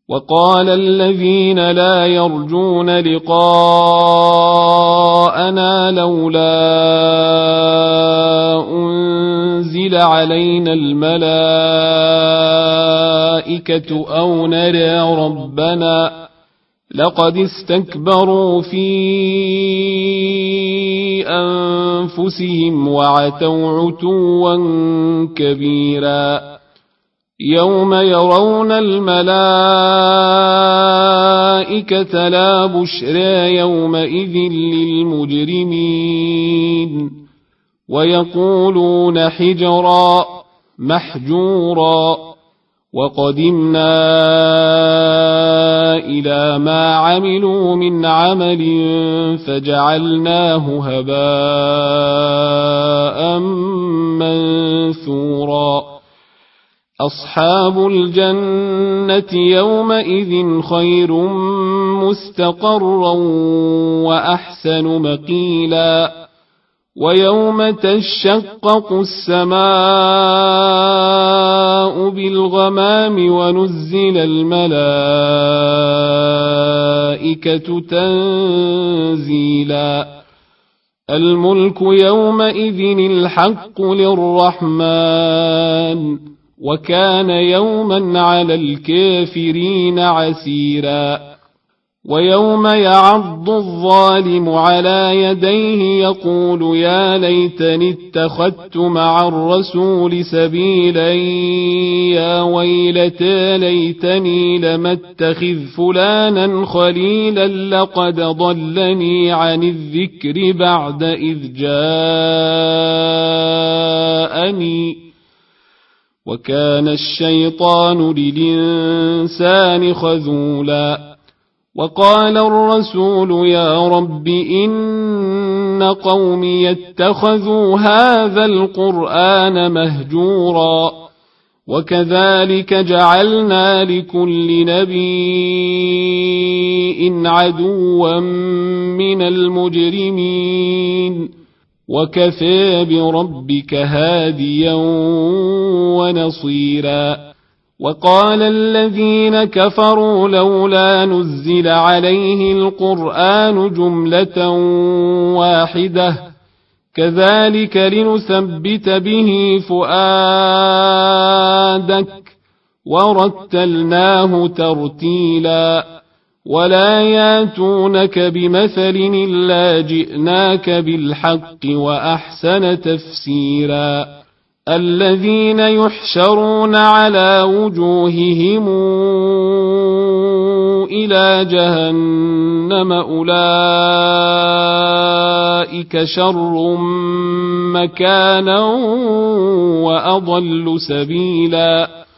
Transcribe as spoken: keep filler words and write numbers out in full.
وقال الذين لا يرجون لقاءنا لولا أنزل علينا الملائكة أو نرى ربنا لقد استكبروا في أنفسهم وعتوا عتوا كبيرا يوم يرون الملائكة لا بشرى يومئذ للمجرمين ويقولون حجرا محجورا وقدمنا إلى ما عملوا من عمل فجعلناه هباء منثورا أصحاب الجنة يومئذ خير مستقرا وأحسن مقيلا ويوم تشقق السماء بالغمام ونزل الملائكة تنزيلا الملك يومئذ الحق للرحمن وكان يوما على الكافرين عسيرا ويوم يعض الظالم على يديه يقول يا ليتني اتخذت مع الرسول سبيلا يا ويلتى ليتني لم اتخذ فلانا خليلا لقد ضلني عن الذكر بعد إذ جاءني وكان الشيطان للإنسان خذولا وقال الرسول يا رب إن قومي اتخذوا هذا القرآن مهجورا وكذلك جعلنا لكل نبي عدوا من المجرمين وكفى بربك هاديا ونصيرا وقال الذين كفروا لولا نزل عليه القرآن جملة واحدة كذلك لنثبت به فؤادك ورتلناه ترتيلا ولا ياتونك بمثل إلا جئناك بالحق وأحسن تفسيرا الذين يحشرون على وجوههم إلى جهنم أولئك شر مكانا وأضل سبيلا